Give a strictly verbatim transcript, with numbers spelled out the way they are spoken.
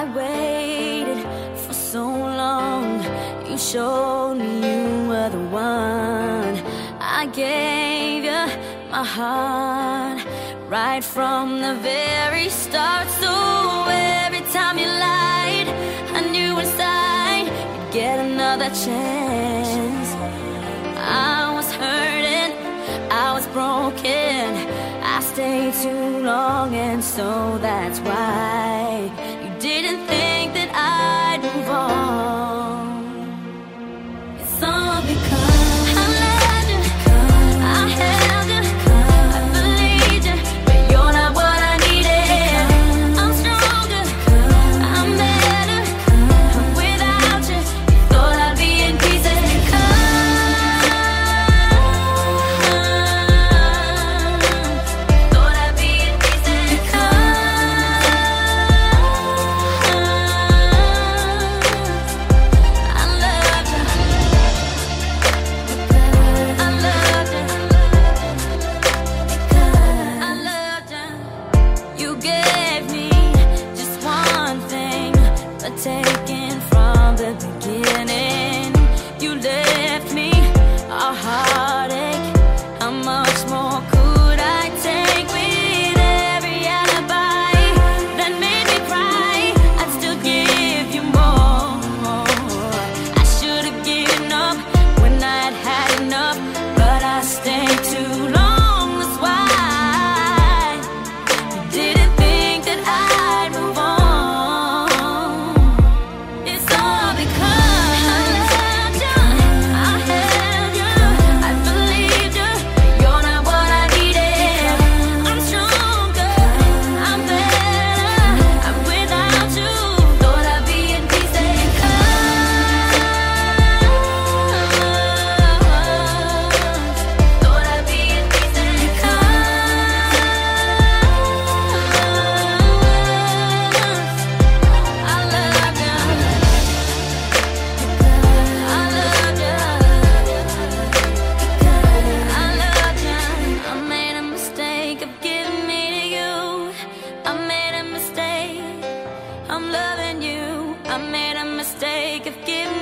I waited for so long. You showed me you were the one. I gave you my heart right from the very start. So every time you lied, I knew inside you'd get another chance. I was hurting, I was broken, I stayed too long, and so that's why you didn't think that I'd move on. It's all because I loved you, I held you, I believed you, but you're not what I needed. I'm stronger, I'm better, without you, you thought I'd be in pieces. Taken from the beginning, you left me a heartache. How much more could I take? With every alibi that made me cry, I'd still give you more. I should have given up when I'd had enough, but I stayed too long. That's why you didn't think that I'd move on. I'm loving you. I made a mistake of giving